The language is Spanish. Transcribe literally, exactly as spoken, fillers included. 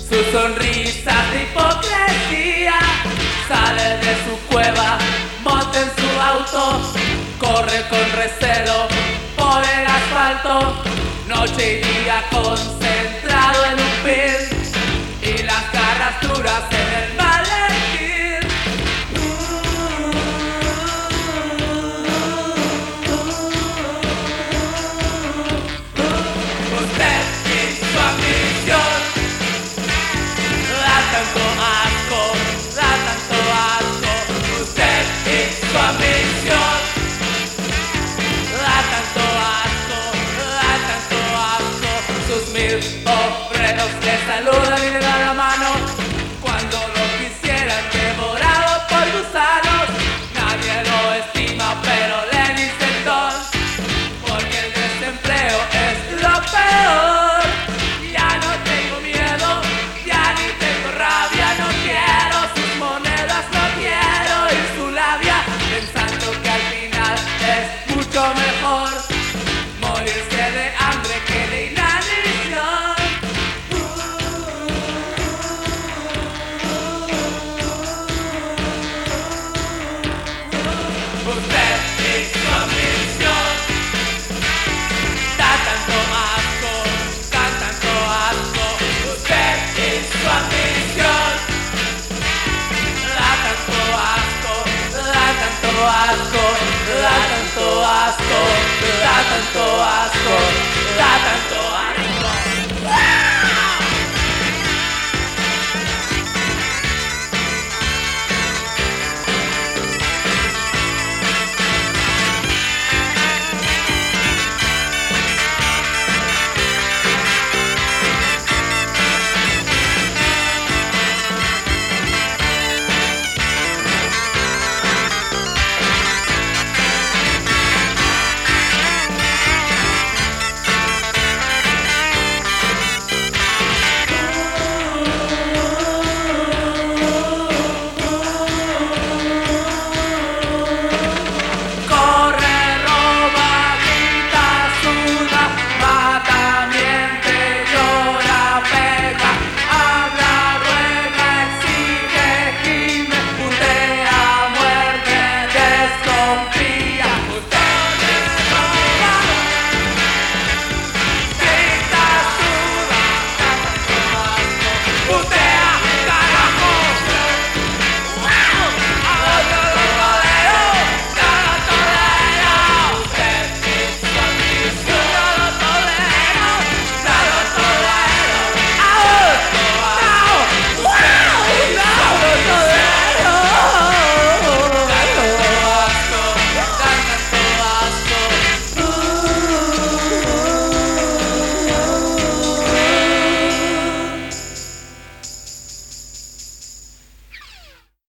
Su sonrisa de hipocresía sale de su cueva, monta en su auto, corre con recelo por el asfalto, noche y día concentrado en un pin y las garras duras en el maletín. Usted y su ambición da tanto asco, da tanto asco. Usted y su ambición da tanto asco, da tanto asco. Sus mil obreros le saludan y le dan la mano cuando lo quisieran devorado por gusanos. Nadie lo estima, pero le dicen don, porque el desempleo es lo peor. Ya no tengo miedo, ya ni tengo rabia, no quiero sus monedas, no quiero ir su labia, pensando que al final es mucho mejor morirse de hambre que de inanición. Usted y su ambición da tanto asco, da tanto asco. Usted y su ambición da tanto asco, da tanto asco, da tanto asco, da tanto asco, da tanto asco.